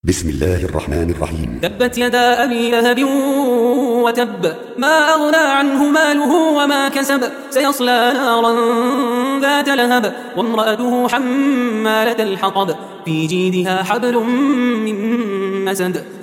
بسم الله الرحمن الرحيم. تبت يدا أبي لهب وتب، ما أغنى عنه ماله وما كسب، سيصلى نارا ذات لهب، وامرأته حمالة الحطب، في جيدها حبل من مسد.